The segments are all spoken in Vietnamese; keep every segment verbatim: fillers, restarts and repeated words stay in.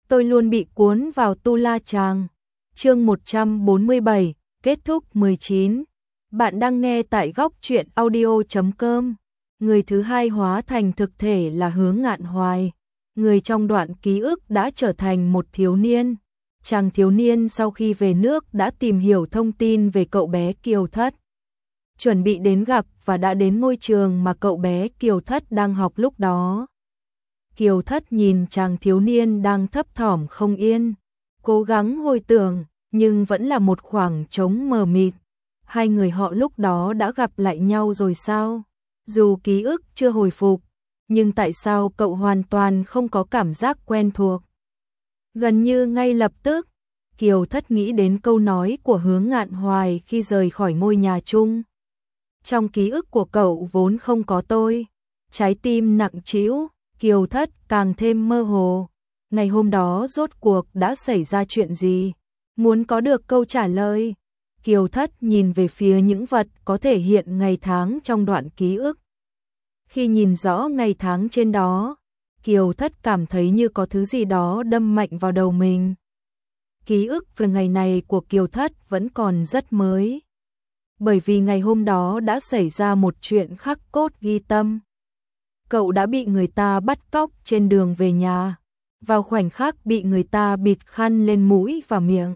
tôi luôn bị cuốn vào tu la chàng. Chương một trăm bốn mươi bảy, kết thúc mười chín. Bạn đang nghe tại góc truyện audio chấm com. Người thứ hai hóa thành thực thể là Hướng Ngạn Hoài. Người trong đoạn ký ức đã trở thành một thiếu niên. Chàng thiếu niên sau khi về nước đã tìm hiểu thông tin về cậu bé Kiều Thất. Chuẩn bị đến gặp và đã đến ngôi trường mà cậu bé Kiều Thất đang học lúc đó. Kiều Thất nhìn chàng thiếu niên đang thấp thỏm không yên, cố gắng hồi tưởng, nhưng vẫn là một khoảng trống mờ mịt. Hai người họ lúc đó đã gặp lại nhau rồi sao? Dù ký ức chưa hồi phục, nhưng tại sao cậu hoàn toàn không có cảm giác quen thuộc? Gần như ngay lập tức, Kiều Thất nghĩ đến câu nói của Hướng Ngạn Hoài khi rời khỏi ngôi nhà chung. Trong ký ức của cậu vốn không có tôi. Trái tim nặng trĩu, Kiều Thất càng thêm mơ hồ. Ngày hôm đó rốt cuộc đã xảy ra chuyện gì? Muốn có được câu trả lời, Kiều Thất nhìn về phía những vật có thể hiện ngày tháng trong đoạn ký ức. Khi nhìn rõ ngày tháng trên đó, Kiều Thất cảm thấy như có thứ gì đó đâm mạnh vào đầu mình. Ký ức về ngày này của Kiều Thất vẫn còn rất mới. Bởi vì ngày hôm đó đã xảy ra một chuyện khắc cốt ghi tâm. Cậu đã bị người ta bắt cóc trên đường về nhà, vào khoảnh khắc bị người ta bịt khăn lên mũi và miệng.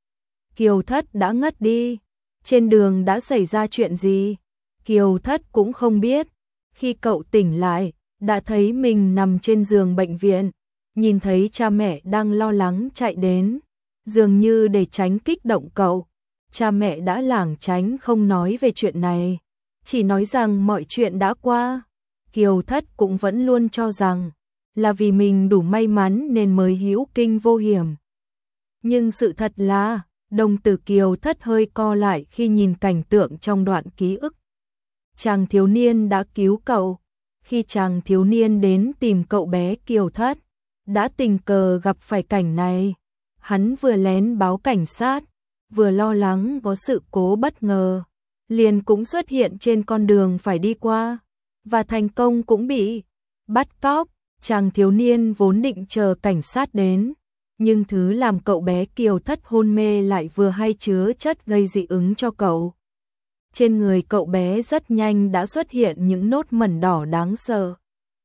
Kiều Thất đã ngất đi. Trên đường đã xảy ra chuyện gì? Kiều Thất cũng không biết. Khi cậu tỉnh lại, đã thấy mình nằm trên giường bệnh viện, nhìn thấy cha mẹ đang lo lắng chạy đến, dường như để tránh kích động cậu. Cha mẹ đã lảng tránh không nói về chuyện này, chỉ nói rằng mọi chuyện đã qua. Kiều Thất cũng vẫn luôn cho rằng là vì mình đủ may mắn nên mới hữu kinh vô hiểm. Nhưng sự thật là, đồng tử Kiều Thất hơi co lại khi nhìn cảnh tượng trong đoạn ký ức. Chàng thiếu niên đã cứu cậu. Khi chàng thiếu niên đến tìm cậu bé Kiều Thất, đã tình cờ gặp phải cảnh này. Hắn vừa lén báo cảnh sát, vừa lo lắng có sự cố bất ngờ, liền cũng xuất hiện trên con đường phải đi qua, và thành công cũng bị bắt cóc. Chàng thiếu niên vốn định chờ cảnh sát đến, nhưng thứ làm cậu bé Kiều Thất hôn mê lại vừa hay chứa chất gây dị ứng cho cậu. Trên người cậu bé rất nhanh đã xuất hiện những nốt mẩn đỏ đáng sợ.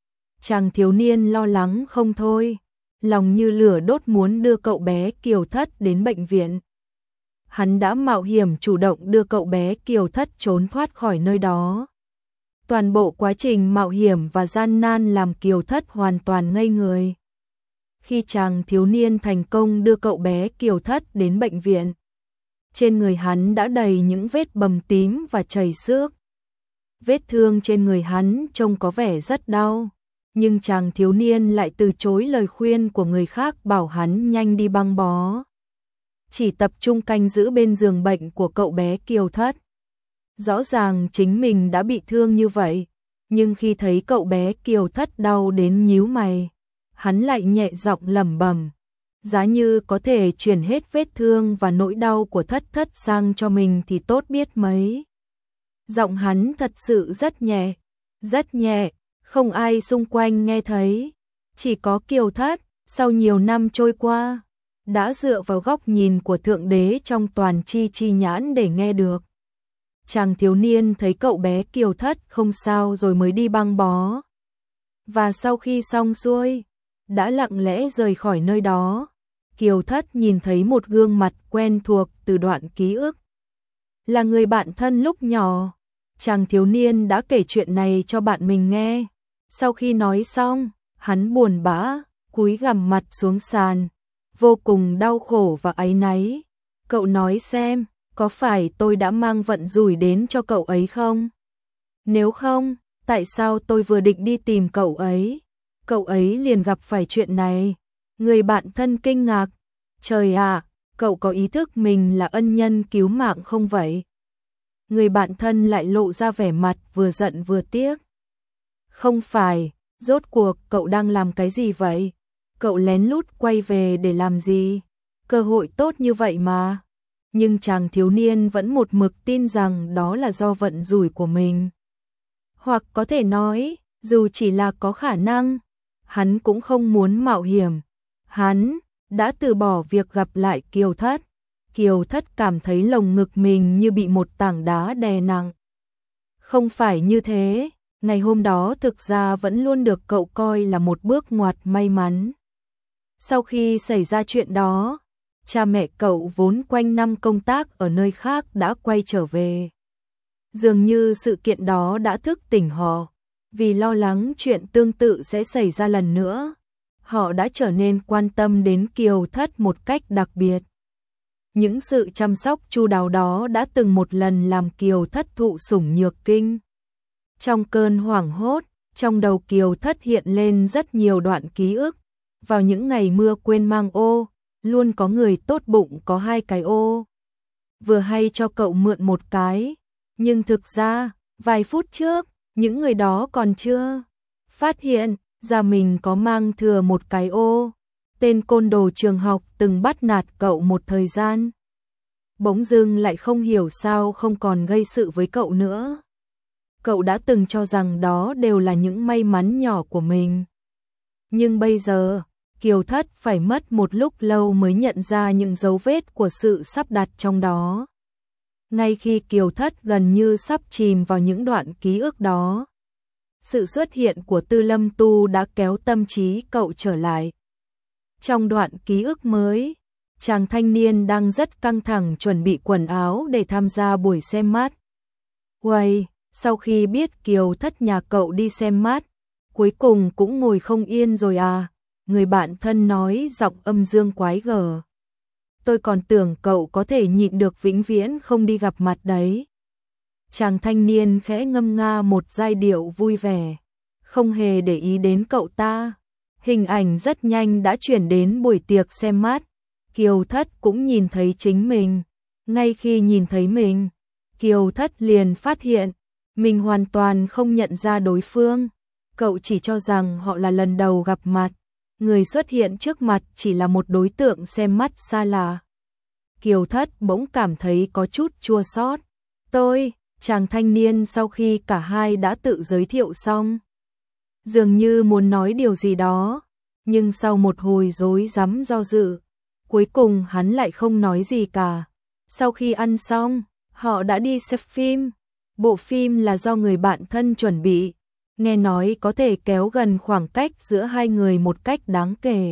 Chàng thiếu niên lo lắng không thôi, lòng như lửa đốt muốn đưa cậu bé Kiều Thất đến bệnh viện. Hắn đã mạo hiểm chủ động đưa cậu bé Kiều Thất trốn thoát khỏi nơi đó. Toàn bộ quá trình mạo hiểm và gian nan làm Kiều Thất hoàn toàn ngây người. Khi chàng thiếu niên thành công đưa cậu bé Kiều Thất đến bệnh viện, trên người hắn đã đầy những vết bầm tím và chảy xước. Vết thương trên người hắn trông có vẻ rất đau, nhưng chàng thiếu niên lại từ chối lời khuyên của người khác bảo hắn nhanh đi băng bó. Chỉ tập trung canh giữ bên giường bệnh của cậu bé Kiều Thất. Rõ ràng chính mình đã bị thương như vậy, nhưng khi thấy cậu bé Kiều Thất đau đến nhíu mày, hắn lại nhẹ giọng lẩm bẩm, giá như có thể chuyển hết vết thương và nỗi đau của Thất Thất sang cho mình thì tốt biết mấy. Giọng hắn thật sự rất nhẹ, rất nhẹ, không ai xung quanh nghe thấy, chỉ có Kiều Thất, sau nhiều năm trôi qua, đã dựa vào góc nhìn của Thượng Đế trong toàn chi chi nhãn để nghe được. Chàng thiếu niên thấy cậu bé Kiều Thất không sao rồi mới đi băng bó. Và sau khi xong xuôi, đã lặng lẽ rời khỏi nơi đó. Kiều Thất nhìn thấy một gương mặt quen thuộc từ đoạn ký ức. Là người bạn thân lúc nhỏ. Chàng thiếu niên đã kể chuyện này cho bạn mình nghe. Sau khi nói xong, hắn buồn bã, cúi gằm mặt xuống sàn, vô cùng đau khổ và áy náy. Cậu nói xem, có phải tôi đã mang vận rủi đến cho cậu ấy không? Nếu không, tại sao tôi vừa định đi tìm cậu ấy, cậu ấy liền gặp phải chuyện này? Người bạn thân kinh ngạc, trời ạ, cậu có ý thức mình là ân nhân cứu mạng không vậy? Người bạn thân lại lộ ra vẻ mặt vừa giận vừa tiếc. Không phải, rốt cuộc cậu đang làm cái gì vậy? Cậu lén lút quay về để làm gì? Cơ hội tốt như vậy mà. Nhưng chàng thiếu niên vẫn một mực tin rằng đó là do vận rủi của mình. Hoặc có thể nói, dù chỉ là có khả năng, hắn cũng không muốn mạo hiểm. Hắn, đã từ bỏ việc gặp lại Kiều Thất. Kiều Thất cảm thấy lồng ngực mình như bị một tảng đá đè nặng. Không phải như thế, ngày hôm đó thực ra vẫn luôn được cậu coi là một bước ngoặt may mắn. Sau khi xảy ra chuyện đó, cha mẹ cậu vốn quanh năm công tác ở nơi khác đã quay trở về. Dường như sự kiện đó đã thức tỉnh họ, vì lo lắng chuyện tương tự sẽ xảy ra lần nữa. Họ đã trở nên quan tâm đến Kiều Thất một cách đặc biệt. Những sự chăm sóc chu đáo đó đã từng một lần làm Kiều Thất thụ sủng nhược kinh. Trong cơn hoảng hốt, trong đầu Kiều Thất hiện lên rất nhiều đoạn ký ức. Vào những ngày mưa quên mang ô, luôn có người tốt bụng có hai cái ô. Vừa hay cho cậu mượn một cái, nhưng thực ra, vài phút trước, những người đó còn chưa phát hiện ra mình có mang thừa một cái ô. Tên côn đồ trường học từng bắt nạt cậu một thời gian. Bỗng dưng lại không hiểu sao không còn gây sự với cậu nữa. Cậu đã từng cho rằng đó đều là những may mắn nhỏ của mình. Nhưng bây giờ, Kiều Thất phải mất một lúc lâu mới nhận ra những dấu vết của sự sắp đặt trong đó. Ngay khi Kiều Thất gần như sắp chìm vào những đoạn ký ức đó, sự xuất hiện của Tư Lâm Tu đã kéo tâm trí cậu trở lại. Trong đoạn ký ức mới, chàng thanh niên đang rất căng thẳng chuẩn bị quần áo để tham gia buổi xem mắt. Uầy, sau khi biết Kiều Thất nhà cậu đi xem mắt, cuối cùng cũng ngồi không yên rồi à, người bạn thân nói giọng âm dương quái gở. Tôi còn tưởng cậu có thể nhịn được vĩnh viễn không đi gặp mặt đấy. Chàng thanh niên khẽ ngâm nga một giai điệu vui vẻ, không hề để ý đến cậu ta. Hình ảnh rất nhanh đã chuyển đến buổi tiệc xem mắt. Kiều Thất cũng nhìn thấy chính mình. Ngay khi nhìn thấy mình, Kiều Thất liền phát hiện mình hoàn toàn không nhận ra đối phương. Cậu chỉ cho rằng họ là lần đầu gặp mặt. Người xuất hiện trước mặt chỉ là một đối tượng xem mắt xa lạ. Kiều Thất bỗng cảm thấy có chút chua xót. Tôi, chàng thanh niên sau khi cả hai đã tự giới thiệu xong, dường như muốn nói điều gì đó, nhưng sau một hồi rối rắm do dự, cuối cùng hắn lại không nói gì cả. Sau khi ăn xong, họ đã đi xem phim. Bộ phim là do người bạn thân chuẩn bị, nghe nói có thể kéo gần khoảng cách giữa hai người một cách đáng kể.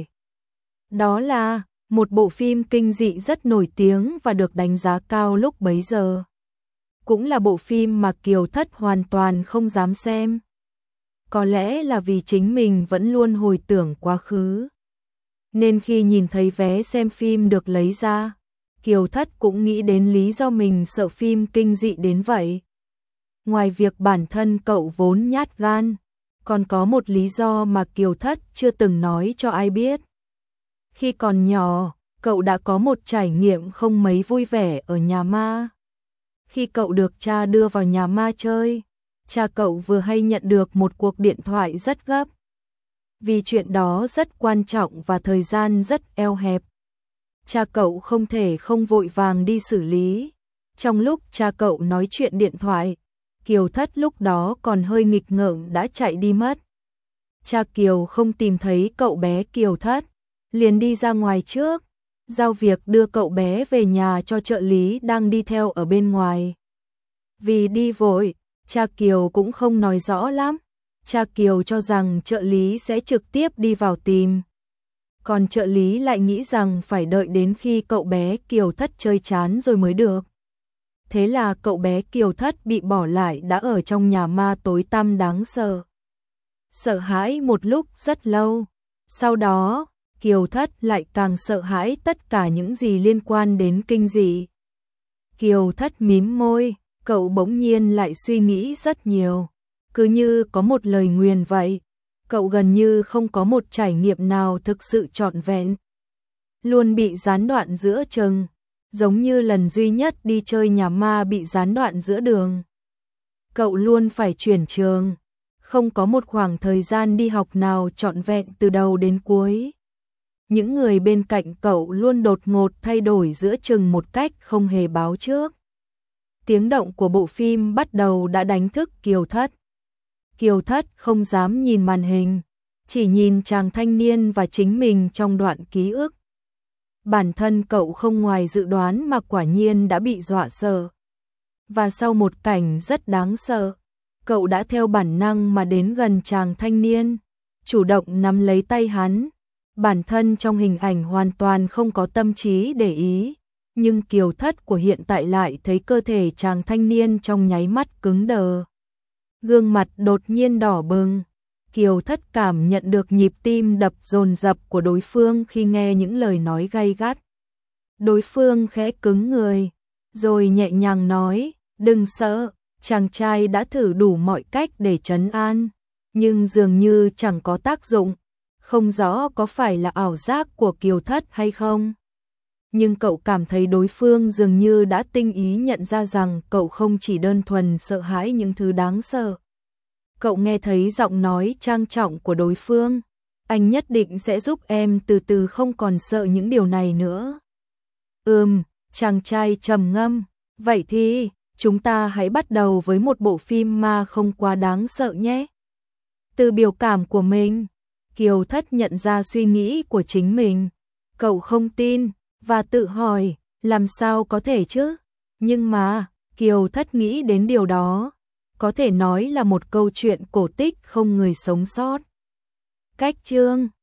Đó là một bộ phim kinh dị rất nổi tiếng và được đánh giá cao lúc bấy giờ. Cũng là bộ phim mà Kiều Thất hoàn toàn không dám xem. Có lẽ là vì chính mình vẫn luôn hồi tưởng quá khứ, nên khi nhìn thấy vé xem phim được lấy ra, Kiều Thất cũng nghĩ đến lý do mình sợ phim kinh dị đến vậy. Ngoài việc bản thân cậu vốn nhát gan, còn có một lý do mà Kiều Thất chưa từng nói cho ai biết. Khi còn nhỏ, cậu đã có một trải nghiệm không mấy vui vẻ ở nhà ma. Khi cậu được cha đưa vào nhà ma chơi, cha cậu vừa hay nhận được một cuộc điện thoại rất gấp. Vì chuyện đó rất quan trọng và thời gian rất eo hẹp, cha cậu không thể không vội vàng đi xử lý. Trong lúc cha cậu nói chuyện điện thoại, Kiều Thất lúc đó còn hơi nghịch ngợm đã chạy đi mất. Cha Kiều không tìm thấy cậu bé Kiều Thất, liền đi ra ngoài trước, giao việc đưa cậu bé về nhà cho trợ lý đang đi theo ở bên ngoài. Vì đi vội, cha Kiều cũng không nói rõ lắm. Cha Kiều cho rằng trợ lý sẽ trực tiếp đi vào tìm, còn trợ lý lại nghĩ rằng phải đợi đến khi cậu bé Kiều Thất chơi chán rồi mới được. Thế là cậu bé Kiều Thất bị bỏ lại đã ở trong nhà ma tối tăm đáng sợ. Sợ hãi một lúc rất lâu, sau đó Kiều Thất lại càng sợ hãi tất cả những gì liên quan đến kinh dị. Kiều Thất mím môi, cậu bỗng nhiên lại suy nghĩ rất nhiều, cứ như có một lời nguyền vậy. Cậu gần như không có một trải nghiệm nào thực sự trọn vẹn, luôn bị gián đoạn giữa chừng, giống như lần duy nhất đi chơi nhà ma bị gián đoạn giữa đường. Cậu luôn phải chuyển trường, không có một khoảng thời gian đi học nào trọn vẹn từ đầu đến cuối. Những người bên cạnh cậu luôn đột ngột thay đổi giữa chừng một cách không hề báo trước. Tiếng động của bộ phim bắt đầu đã đánh thức Kiều Thất. Kiều Thất không dám nhìn màn hình, chỉ nhìn chàng thanh niên và chính mình trong đoạn ký ức. Bản thân cậu không ngoài dự đoán mà quả nhiên đã bị dọa sợ. Và sau một cảnh rất đáng sợ, cậu đã theo bản năng mà đến gần chàng thanh niên, chủ động nắm lấy tay hắn. Bản thân trong hình ảnh hoàn toàn không có tâm trí để ý, nhưng Kiều Thất của hiện tại lại thấy cơ thể chàng thanh niên trong nháy mắt cứng đờ. Gương mặt đột nhiên đỏ bừng. Kiều Thất cảm nhận được nhịp tim đập dồn dập của đối phương khi nghe những lời nói gay gắt. Đối phương khẽ cứng người, rồi nhẹ nhàng nói, đừng sợ, chàng trai đã thử đủ mọi cách để trấn an, nhưng dường như chẳng có tác dụng, không rõ có phải là ảo giác của Kiều Thất hay không. Nhưng cậu cảm thấy đối phương dường như đã tinh ý nhận ra rằng cậu không chỉ đơn thuần sợ hãi những thứ đáng sợ. Cậu nghe thấy giọng nói trang trọng của đối phương, anh nhất định sẽ giúp em từ từ không còn sợ những điều này nữa. Ừm, chàng trai trầm ngâm, vậy thì chúng ta hãy bắt đầu với một bộ phim ma không quá đáng sợ nhé. Từ biểu cảm của mình, Kiều Thất nhận ra suy nghĩ của chính mình. Cậu không tin và tự hỏi, làm sao có thể chứ? Nhưng mà, Kiều Thất nghĩ đến điều đó, có thể nói là một câu chuyện cổ tích không người sống sót. Cách chương